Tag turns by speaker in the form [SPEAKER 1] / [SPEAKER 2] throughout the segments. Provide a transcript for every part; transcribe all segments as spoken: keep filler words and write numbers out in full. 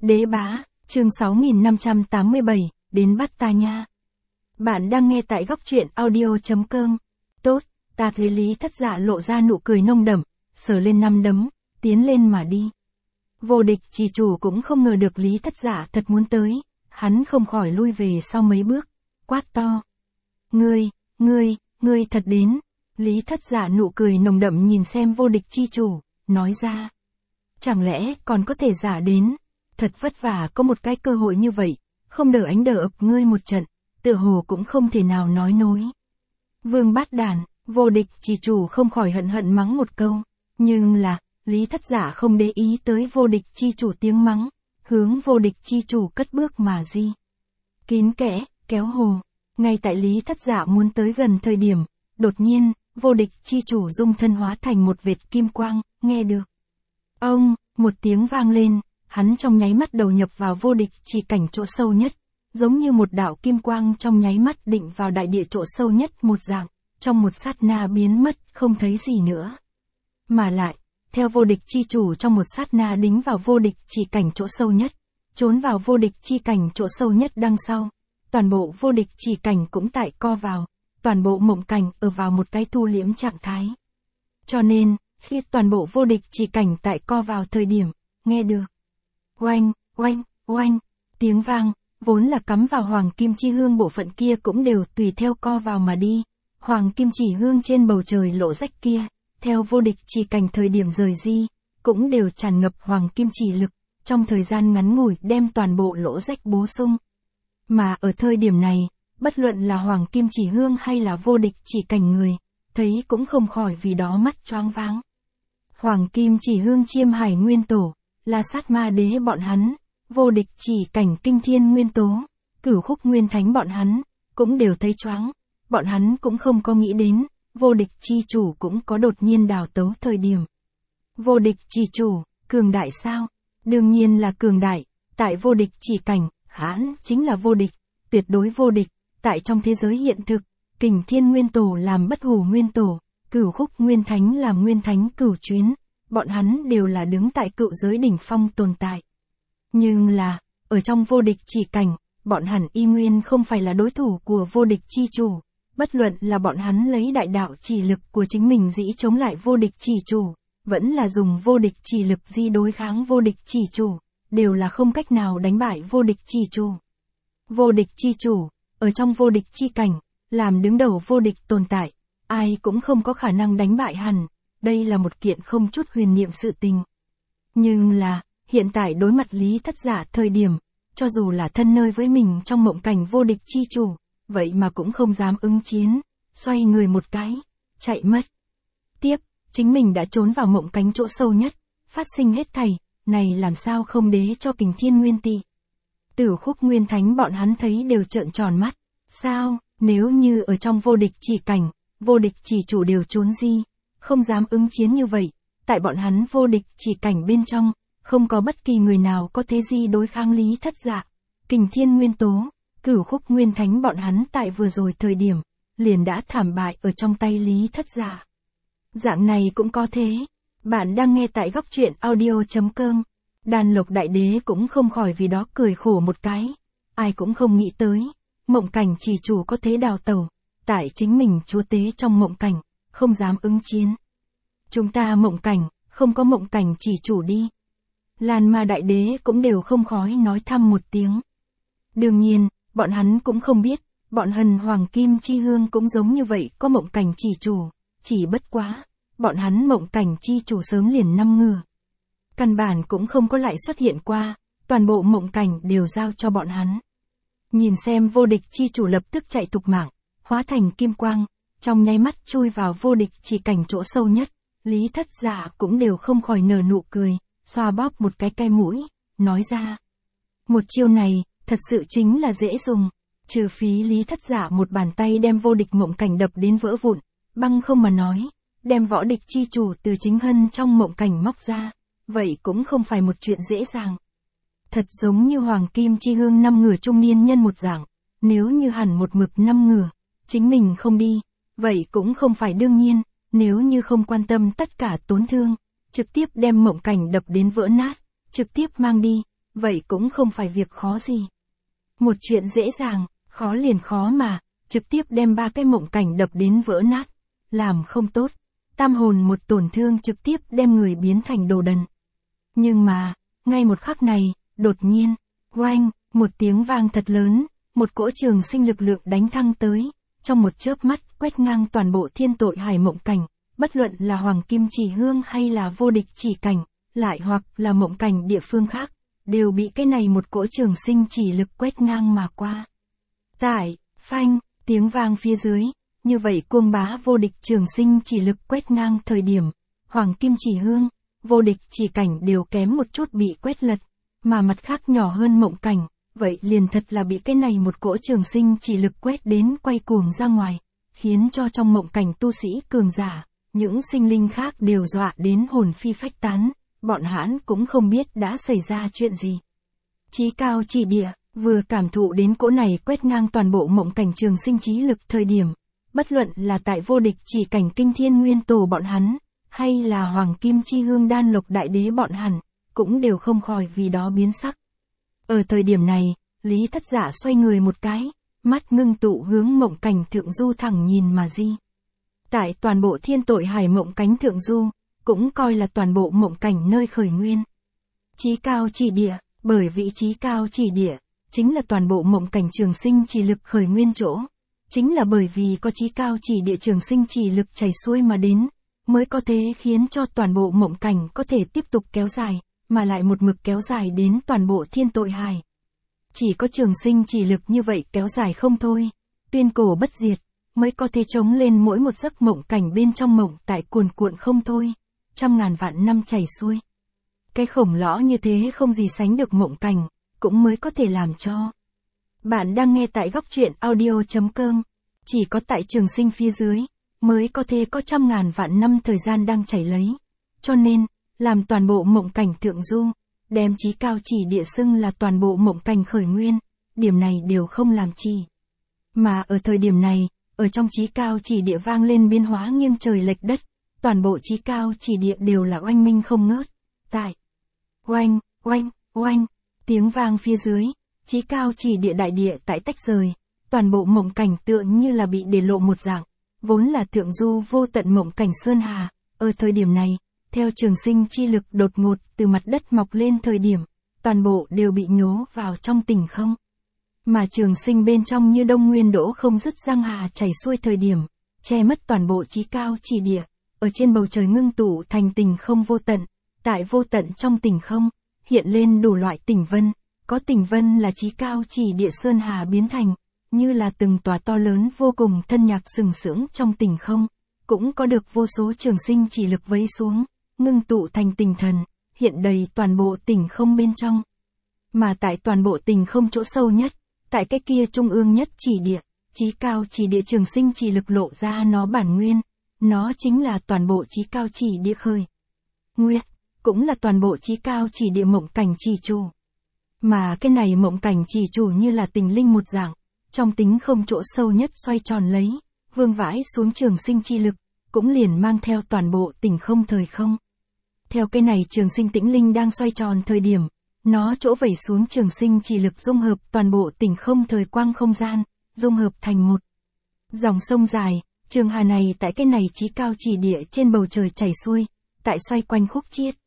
[SPEAKER 1] Đế bá, chương sáu nghìn năm trăm tám mươi bảy, đến bắt ta nha. Bạn đang nghe tại góc truyện audio chấm com. Tốt, ta thấy Lý Thất Dạ lộ ra nụ cười nồng đậm, sờ lên năm đấm, tiến lên mà đi. Vô Địch Trì Chủ cũng không ngờ được Lý Thất Dạ thật muốn tới, hắn không khỏi lui về sau mấy bước, quát to. Ngươi, ngươi, ngươi thật đến. Lý Thất Dạ nụ cười nồng đậm nhìn xem Vô Địch Chi Chủ, nói ra. Chẳng lẽ còn có thể giả đến, thật vất vả có một cái cơ hội như vậy, không đỡ ánh đỡ ập ngươi một trận, tựa hồ cũng không thể nào nói nối. Vương bát đàn, Vô Địch Chi Chủ không khỏi hận hận mắng một câu, nhưng là, Lý Thất Dạ không để ý tới Vô Địch Chi Chủ tiếng mắng, hướng Vô Địch Chi Chủ cất bước mà đi. Kín kẽ, kéo hồ, ngay tại Lý Thất Dạ muốn tới gần thời điểm, đột nhiên, Vô Địch Chi Chủ dung thân hóa thành một vệt kim quang, nghe được. Ông, một tiếng vang lên, hắn trong nháy mắt đầu nhập vào vô địch chỉ cảnh chỗ sâu nhất, giống như một đạo kim quang trong nháy mắt định vào đại địa chỗ sâu nhất một dạng, trong một sát na biến mất, không thấy gì nữa. Mà lại, theo Vô Địch Chi Chủ trong một sát na đính vào vô địch chỉ cảnh chỗ sâu nhất, trốn vào vô địch chi cảnh chỗ sâu nhất đằng sau, toàn bộ vô địch chỉ cảnh cũng tại co vào, toàn bộ mộng cảnh ở vào một cái thu liễm trạng thái. Cho nên, khi toàn bộ vô địch chỉ cảnh tại co vào thời điểm, nghe được. Oanh, oanh, oanh, tiếng vang, vốn là cắm vào hoàng kim chi hương bộ phận kia cũng đều tùy theo co vào mà đi. Hoàng kim chỉ hương trên bầu trời lỗ rách kia, theo vô địch chỉ cảnh thời điểm rời di, cũng đều tràn ngập hoàng kim chỉ lực, trong thời gian ngắn ngủi đem toàn bộ lỗ rách bổ sung. Mà ở thời điểm này, bất luận là hoàng kim chỉ hương hay là vô địch chỉ cảnh người, thấy cũng không khỏi vì đó mắt choáng váng. Hoàng kim chỉ hương chiêm hải nguyên tổ, là sát ma đế bọn hắn, vô địch chỉ cảnh kinh thiên nguyên tố, cửu khúc nguyên thánh bọn hắn, cũng đều thấy choáng, bọn hắn cũng không có nghĩ đến, vô địch chi chủ cũng có đột nhiên đào tấu thời điểm. Vô địch chi chủ, cường đại sao? Đương nhiên là cường đại, tại vô địch chỉ cảnh, hắn chính là vô địch, tuyệt đối vô địch, tại trong thế giới hiện thực, kình thiên nguyên tổ làm bất hủ nguyên tổ, cửu khúc nguyên thánh làm nguyên thánh cửu chuyến, bọn hắn đều là đứng tại cựu giới đỉnh phong tồn tại. Nhưng là, ở trong vô địch chỉ cảnh, bọn hắn y nguyên không phải là đối thủ của vô địch chi chủ, bất luận là bọn hắn lấy đại đạo chỉ lực của chính mình dĩ chống lại vô địch chỉ chủ, vẫn là dùng vô địch chỉ lực di đối kháng vô địch chỉ chủ, đều là không cách nào đánh bại vô địch chỉ chủ. Vô địch chi chủ, ở trong vô địch chi cảnh, làm đứng đầu vô địch tồn tại, ai cũng không có khả năng đánh bại hắn, đây là một kiện không chút huyền niệm sự tình. Nhưng là, hiện tại đối mặt Lý Thất Dạ thời điểm, cho dù là thân nơi với mình trong mộng cảnh vô địch chi chủ, vậy mà cũng không dám ứng chiến, xoay người một cái, chạy mất. Tiếp, chính mình đã trốn vào mộng cảnh chỗ sâu nhất, phát sinh hết thảy, này làm sao không đế cho kình thiên nguyên tị. Tử khúc nguyên thánh bọn hắn thấy đều trợn tròn mắt, sao, nếu như ở trong vô địch chỉ cảnh, vô địch chỉ chủ đều trốn di, không dám ứng chiến như vậy, tại bọn hắn vô địch chỉ cảnh bên trong, không có bất kỳ người nào có thế gì đối kháng Lý Thất Dạ. Kình thiên nguyên tố, cửu khúc nguyên thánh bọn hắn tại vừa rồi thời điểm, liền đã thảm bại ở trong tay Lý Thất Dạ. Dạng này cũng có thế. Bạn đang nghe tại góc truyện audio chấm com. Đàn Lộc Đại Đế cũng không khỏi vì đó cười khổ một cái. Ai cũng không nghĩ tới, mộng cảnh chỉ chủ có thế đào tẩu, tại chính mình chúa tế trong mộng cảnh, không dám ứng chiến. Chúng ta mộng cảnh, không có mộng cảnh chỉ chủ đi. Lan Ma Đại Đế cũng đều không khói nói thăm một tiếng. Đương nhiên, bọn hắn cũng không biết, bọn hần hoàng kim chi hương cũng giống như vậy có mộng cảnh chỉ chủ, chỉ bất quá, bọn hắn mộng cảnh chi chủ sớm liền năm ngừa. Căn bản cũng không có lại xuất hiện qua, toàn bộ mộng cảnh đều giao cho bọn hắn. Nhìn xem vô địch chi chủ lập tức chạy tục mạng, hóa thành kim quang, trong nháy mắt chui vào vô địch chỉ cảnh chỗ sâu nhất, Lý Thất Dạ cũng đều không khỏi nở nụ cười, xoa bóp một cái cái mũi, nói ra. Một chiêu này, thật sự chính là dễ dùng, trừ phí Lý Thất Dạ một bàn tay đem vô địch mộng cảnh đập đến vỡ vụn, băng không mà nói, đem võ địch chi chủ từ chính hân trong mộng cảnh móc ra, vậy cũng không phải một chuyện dễ dàng. Thật giống như hoàng kim chi hương năm ngửa trung niên nhân một dạng, nếu như hẳn một mực năm ngửa, chính mình không đi, vậy cũng không phải đương nhiên, nếu như không quan tâm tất cả tổn thương, trực tiếp đem mộng cảnh đập đến vỡ nát, trực tiếp mang đi, vậy cũng không phải việc khó gì. Một chuyện dễ dàng, khó liền khó mà, trực tiếp đem ba cái mộng cảnh đập đến vỡ nát, làm không tốt, tam hồn một tổn thương trực tiếp đem người biến thành đồ đần. Nhưng mà, ngay một khắc này, đột nhiên, oanh, một tiếng vang thật lớn, một cỗ trường sinh lực lượng đánh thăng tới, trong một chớp mắt quét ngang toàn bộ thiên tội hải mộng cảnh, bất luận là hoàng kim chỉ hương hay là vô địch chỉ cảnh, lại hoặc là mộng cảnh địa phương khác, đều bị cái này một cỗ trường sinh chỉ lực quét ngang mà qua. Tại, phanh, tiếng vang phía dưới, như vậy cuồng bá vô địch trường sinh chỉ lực quét ngang thời điểm, hoàng kim chỉ hương, vô địch chỉ cảnh đều kém một chút bị quét lật, mà mặt khác nhỏ hơn mộng cảnh, vậy liền thật là bị cái này một cỗ trường sinh chỉ lực quét đến quay cuồng ra ngoài, khiến cho trong mộng cảnh tu sĩ cường giả, những sinh linh khác đều dọa đến hồn phi phách tán, bọn hãn cũng không biết đã xảy ra chuyện gì. Chí cao chỉ địa, vừa cảm thụ đến cỗ này quét ngang toàn bộ mộng cảnh trường sinh chí lực thời điểm, bất luận là tại vô địch chỉ cảnh kinh thiên nguyên tổ bọn hắn, hay là hoàng kim chi hương đan lục đại đế bọn hắn, cũng đều không khỏi vì đó biến sắc. Ở thời điểm này, Lý Thất Giả xoay người một cái, mắt ngưng tụ hướng mộng cảnh thượng du thẳng nhìn mà di. Tại toàn bộ thiên tội hải mộng cánh thượng du, cũng coi là toàn bộ mộng cảnh nơi khởi nguyên. Chí cao chỉ địa, bởi vị trí cao chỉ địa, chính là toàn bộ mộng cảnh trường sinh chỉ lực khởi nguyên chỗ. Chính là bởi vì có chí cao chỉ địa trường sinh chỉ lực chảy xuôi mà đến, mới có thể khiến cho toàn bộ mộng cảnh có thể tiếp tục kéo dài, mà lại một mực kéo dài đến toàn bộ thiên tội hải. Chỉ có trường sinh chỉ lực như vậy kéo dài không thôi, tuyên cổ bất diệt, mới có thể chống lên mỗi một giấc mộng cảnh bên trong mộng tại cuồn cuộn không thôi, trăm ngàn vạn năm chảy xuôi. Cái khổng lõ như thế không gì sánh được mộng cảnh, cũng mới có thể làm cho. Bạn đang nghe tại góc truyện audio chấm com, chỉ có tại trường sinh phía dưới, mới có thể có trăm ngàn vạn năm thời gian đang chảy lấy. Cho nên, làm toàn bộ mộng cảnh thượng du, đem chí cao chỉ địa xưng là toàn bộ mộng cảnh khởi nguyên, điểm này đều không làm chi. Mà ở thời điểm này, ở trong chí cao chỉ địa vang lên biến hóa nghiêng trời lệch đất, toàn bộ chí cao chỉ địa đều là oanh minh không ngớt. Tại oanh, oanh, oanh, tiếng vang phía dưới, chí cao chỉ địa đại địa tại tách rời, toàn bộ mộng cảnh tựa như là bị để lộ một dạng, vốn là thượng du vô tận mộng cảnh sơn hà, ở thời điểm này, theo trường sinh chi lực đột ngột từ mặt đất mọc lên thời điểm, toàn bộ đều bị nhố vào trong tỉnh không. Mà trường sinh bên trong như đông nguyên đỗ không dứt giang hà chảy xuôi thời điểm, che mất toàn bộ chí cao chỉ địa, ở trên bầu trời ngưng tụ thành tỉnh không vô tận, tại vô tận trong tỉnh không, hiện lên đủ loại tỉnh vân, có tỉnh vân là chí cao chỉ địa sơn hà biến thành, như là từng tòa to lớn vô cùng thân nhạc sừng sững trong tỉnh không, cũng có được vô số trường sinh chỉ lực vấy xuống, ngưng tụ thành tỉnh thần, hiện đầy toàn bộ tỉnh không bên trong. Mà tại toàn bộ tỉnh không chỗ sâu nhất, tại cái kia trung ương nhất chỉ địa, chí cao chỉ địa trường sinh chỉ lực lộ ra nó bản nguyên, nó chính là toàn bộ chí cao chỉ địa khởi nguyên, cũng là toàn bộ chí cao chỉ địa mộng cảnh chỉ chủ. Mà cái này mộng cảnh chỉ chủ như là tình linh một dạng, trong tính không chỗ sâu nhất xoay tròn lấy, vương vãi xuống trường sinh chi lực, cũng liền mang theo toàn bộ tỉnh không thời không. Theo cái này trường sinh tĩnh linh đang xoay tròn thời điểm, nó chỗ vẩy xuống trường sinh chỉ lực dung hợp toàn bộ tỉnh không thời quang không gian, dung hợp thành một dòng sông dài, trường hà này tại cái này chí cao chỉ địa trên bầu trời chảy xuôi, tại xoay quanh khúc chiết.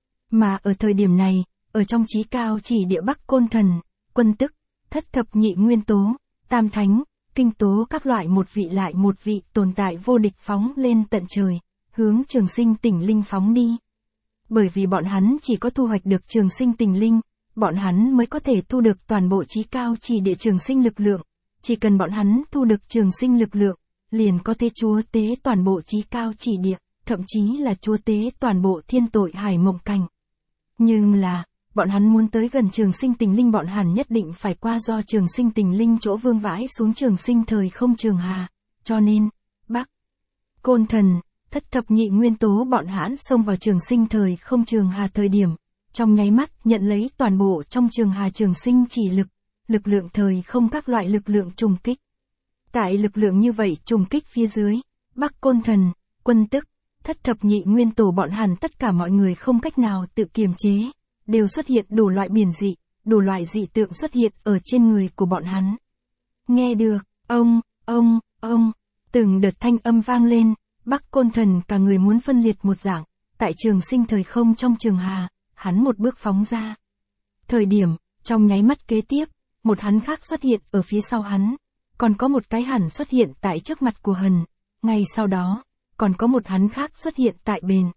[SPEAKER 1] Mà ở thời điểm này, ở trong chí cao chỉ địa Bắc Côn Thần, Quân Tức, Thất Thập Nhị Nguyên Tố, Tam Thánh, Kinh Tố các loại một vị lại một vị tồn tại vô địch phóng lên tận trời, hướng trường sinh tỉnh linh phóng đi. Bởi vì bọn hắn chỉ có thu hoạch được trường sinh tỉnh linh, bọn hắn mới có thể thu được toàn bộ chí cao chỉ địa trường sinh lực lượng. Chỉ cần bọn hắn thu được trường sinh lực lượng, liền có thể chúa tế toàn bộ chí cao chỉ địa, thậm chí là chúa tế toàn bộ thiên tội hải mộng cảnh. Nhưng là, bọn hắn muốn tới gần trường sinh tình linh bọn hắn nhất định phải qua do trường sinh tình linh chỗ vương vãi xuống trường sinh thời không trường hà, cho nên, Bắc Côn Thần, Thất Thập Nhị Nguyên Tố bọn hãn xông vào trường sinh thời không trường hà thời điểm, trong nháy mắt nhận lấy toàn bộ trong trường hà trường sinh chỉ lực, lực lượng thời không các loại lực lượng trùng kích. Tại lực lượng như vậy trùng kích phía dưới, Bắc Côn Thần, Quân Tức, Thất Thập Nhị Nguyên Tổ bọn hẳn tất cả mọi người không cách nào tự kiềm chế, đều xuất hiện đủ loại biển dị, đủ loại dị tượng xuất hiện ở trên người của bọn hắn. Nghe được, ông, ông, ông, từng đợt thanh âm vang lên, Bắc Côn Thần cả người muốn phân liệt một dạng, tại trường sinh thời không trong trường hà, hắn một bước phóng ra. Thời điểm, trong nháy mắt kế tiếp, một hắn khác xuất hiện ở phía sau hắn, còn có một cái hẳn xuất hiện tại trước mặt của Hần, ngay sau đó, còn có một hắn khác xuất hiện tại bên.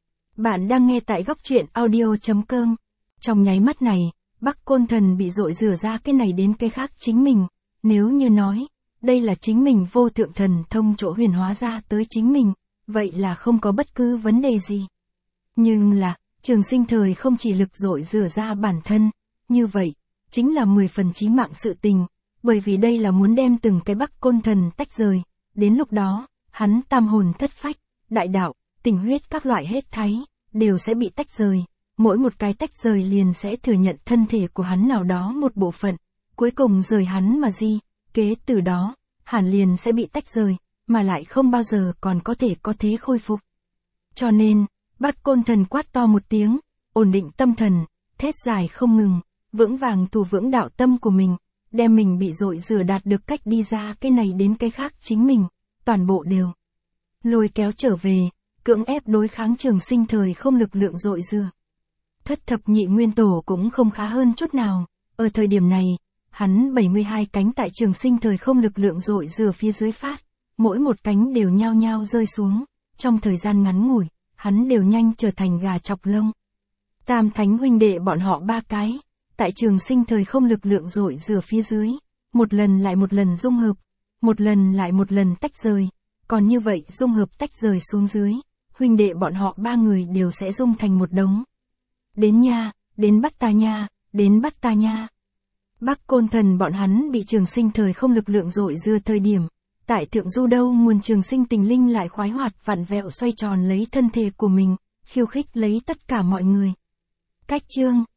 [SPEAKER 1] Bạn đang nghe tại góc truyện audio.com. Trong nháy mắt này, Bắc Côn Thần bị dội rửa ra cái này đến cái khác chính mình, nếu như nói, đây là chính mình vô thượng thần thông chỗ huyền hóa ra tới chính mình, vậy là không có bất cứ vấn đề gì. Nhưng là, trường sinh thời không chỉ lực dội rửa ra bản thân, như vậy, chính là mười phần chí mạng sự tình, bởi vì đây là muốn đem từng cái Bắc Côn Thần tách rời, đến lúc đó, hắn tam hồn thất phách, đại đạo, tình huyết các loại hết thảy, đều sẽ bị tách rời, mỗi một cái tách rời liền sẽ thừa nhận thân thể của hắn nào đó một bộ phận, cuối cùng rời hắn mà di, kế từ đó, hẳn liền sẽ bị tách rời, mà lại không bao giờ còn có thể có thế khôi phục. Cho nên, Bắc Côn Thần quát to một tiếng, ổn định tâm thần, thét dài không ngừng, vững vàng thủ vững đạo tâm của mình, đem mình bị dội rửa đạt được cách đi ra cái này đến cái khác chính mình, toàn bộ đều lôi kéo trở về, cưỡng ép đối kháng trường sinh thời không lực lượng dội rửa. Thất thập nhị nguyên tổ cũng không khá hơn chút nào, ở thời điểm này, hắn bảy mươi hai cánh tại trường sinh thời không lực lượng dội rửa phía dưới phát, mỗi một cánh đều nhao nhao rơi xuống, trong thời gian ngắn ngủi, hắn đều nhanh trở thành gà chọc lông. Tam thánh huynh đệ bọn họ ba cái, tại trường sinh thời không lực lượng dội rửa phía dưới, một lần lại một lần dung hợp, một lần lại một lần tách rời, còn như vậy dung hợp tách rời xuống dưới, huynh đệ bọn họ ba người đều sẽ dung thành một đống. Đến nha, đến bắt ta nha, đến bắt ta nha. Bắc Côn Thần bọn hắn bị trường sinh thời không lực lượng dội rửa thời điểm, tại thượng du đâu nguồn trường sinh tình linh lại khoái hoạt vặn vẹo xoay tròn lấy thân thể của mình, khiêu khích lấy tất cả mọi người. Cách chương